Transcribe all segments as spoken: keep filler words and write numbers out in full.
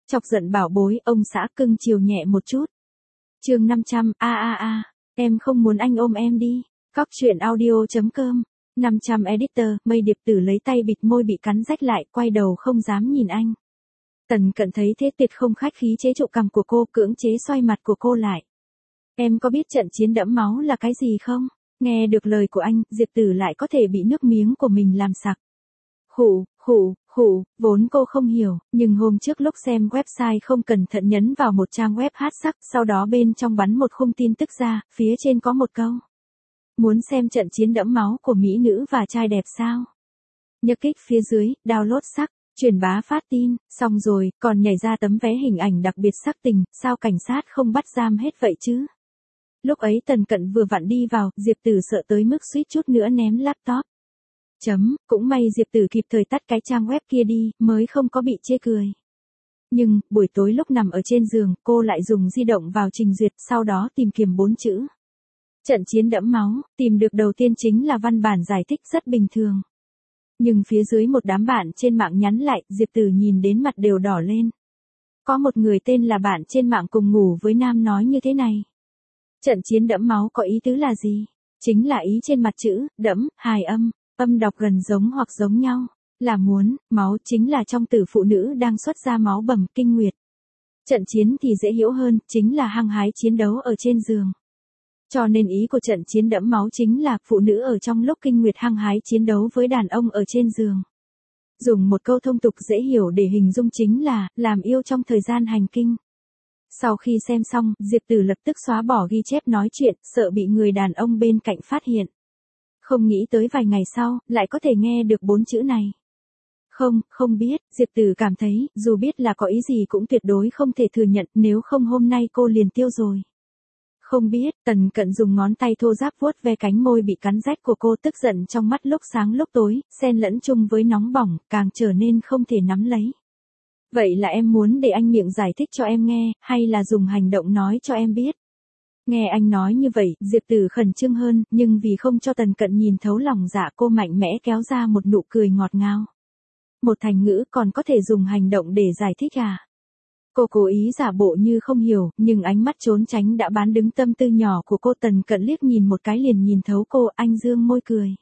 Chọc giận bảo bối, ông xã cưng chiều nhẹ một chút. Chương năm trăm, a a a, em không muốn anh ôm em đi. Cóc truyện audio chấm com. năm trăm editor, Mây Điệp Tử lấy tay bịt môi bị cắn rách lại, quay đầu không dám nhìn anh. Tần Cận thấy thế tuyệt không khách khí chế trụ cằm của cô, cưỡng chế xoay mặt của cô lại. Em có biết trận chiến đẫm máu là cái gì không? Nghe được lời của anh, Diệp Tử lại có thể bị nước miếng của mình làm sặc. Khụ, khụ, khụ, vốn cô không hiểu, nhưng hôm trước lúc xem website không cẩn thận nhấn vào một trang web hát sắc, sau đó bên trong bắn một khung tin tức ra, phía trên có một câu. Muốn xem trận chiến đẫm máu của mỹ nữ và trai đẹp sao? Nhấp kích phía dưới, download sắc, truyền bá phát tin, xong rồi, còn nhảy ra tấm vé hình ảnh đặc biệt sắc tình, sao cảnh sát không bắt giam hết vậy chứ? Lúc ấy Tần Cận vừa vặn đi vào, Diệp Tử sợ tới mức suýt chút nữa ném laptop. Chấm, cũng may Diệp Tử kịp thời tắt cái trang web kia đi, mới không có bị chê cười. Nhưng, buổi tối lúc nằm ở trên giường, cô lại dùng di động vào trình duyệt, sau đó tìm kiếm bốn chữ. Trận chiến đẫm máu, tìm được đầu tiên chính là văn bản giải thích rất bình thường. Nhưng phía dưới một đám bạn trên mạng nhắn lại, Diệp Tử nhìn đến mặt đều đỏ lên. Có một người tên là bạn trên mạng cùng ngủ với nam nói như thế này. Trận chiến đẫm máu có ý tứ là gì? Chính là ý trên mặt chữ, đẫm, hài âm, âm đọc gần giống hoặc giống nhau. Là muốn, máu chính là trong tử phụ nữ đang xuất ra máu bầm kinh nguyệt. Trận chiến thì dễ hiểu hơn, chính là hăng hái chiến đấu ở trên giường. Cho nên ý của trận chiến đẫm máu chính là phụ nữ ở trong lúc kinh nguyệt hăng hái chiến đấu với đàn ông ở trên giường. Dùng một câu thông tục dễ hiểu để hình dung chính là, làm yêu trong thời gian hành kinh. Sau khi xem xong, Diệp Tử lập tức xóa bỏ ghi chép nói chuyện, sợ bị người đàn ông bên cạnh phát hiện. Không nghĩ tới vài ngày sau, lại có thể nghe được bốn chữ này. Không, không biết, Diệp Tử cảm thấy, dù biết là có ý gì cũng tuyệt đối không thể thừa nhận, nếu không hôm nay cô liền tiêu rồi. Không biết, Tần Cận dùng ngón tay thô ráp vuốt ve cánh môi bị cắn rách của cô, tức giận trong mắt lúc sáng lúc tối, xen lẫn chung với nóng bỏng, càng trở nên không thể nắm lấy. Vậy là em muốn để anh miệng giải thích cho em nghe, hay là dùng hành động nói cho em biết? Nghe anh nói như vậy, Diệp Tử khẩn trương hơn, nhưng vì không cho Tần Cận nhìn thấu lòng dạ cô mạnh mẽ kéo ra một nụ cười ngọt ngào. Một thành ngữ còn có thể dùng hành động để giải thích à? Cô cố ý giả bộ như không hiểu, nhưng ánh mắt trốn tránh đã bán đứng tâm tư nhỏ của cô. Tần Cận liếc nhìn một cái liền nhìn thấu cô, anh dương môi cười.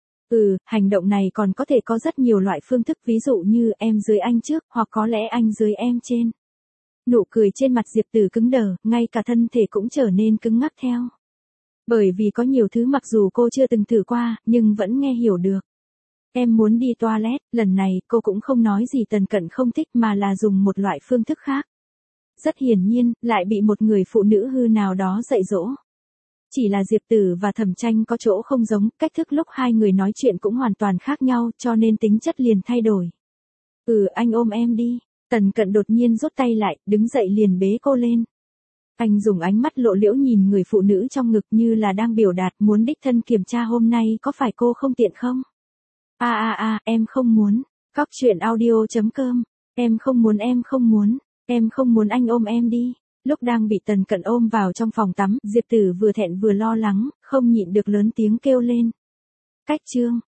Ừ, hành động này còn có thể có rất nhiều loại phương thức, ví dụ như em dưới anh trước, hoặc có lẽ anh dưới em trên. Nụ cười trên mặt Diệp Tử cứng đờ, ngay cả thân thể cũng trở nên cứng ngắc theo. Bởi vì có nhiều thứ mặc dù cô chưa từng thử qua, nhưng vẫn nghe hiểu được. Em muốn đi toilet, lần này cô cũng không nói gì Tần Cận không thích mà là dùng một loại phương thức khác. Rất hiển nhiên, lại bị một người phụ nữ hư nào đó dạy dỗ. Chỉ là Diệp Tử và Thẩm Tranh có chỗ không giống, cách thức lúc hai người nói chuyện cũng hoàn toàn khác nhau, cho nên tính chất liền thay đổi. Ừ, anh ôm em đi. Tần Cận đột nhiên rút tay lại, đứng dậy liền bế cô lên. Anh dùng ánh mắt lộ liễu nhìn người phụ nữ trong ngực như là đang biểu đạt muốn đích thân kiểm tra hôm nay có phải cô không tiện không? A a a, em không muốn. Cóc truyện audio chấm com. Em không muốn em không muốn. Em không muốn anh ôm em đi. Lúc đang bị Tần Cận ôm vào trong phòng tắm, Diệp Tử vừa thẹn vừa lo lắng, không nhịn được lớn tiếng kêu lên. Cách chương.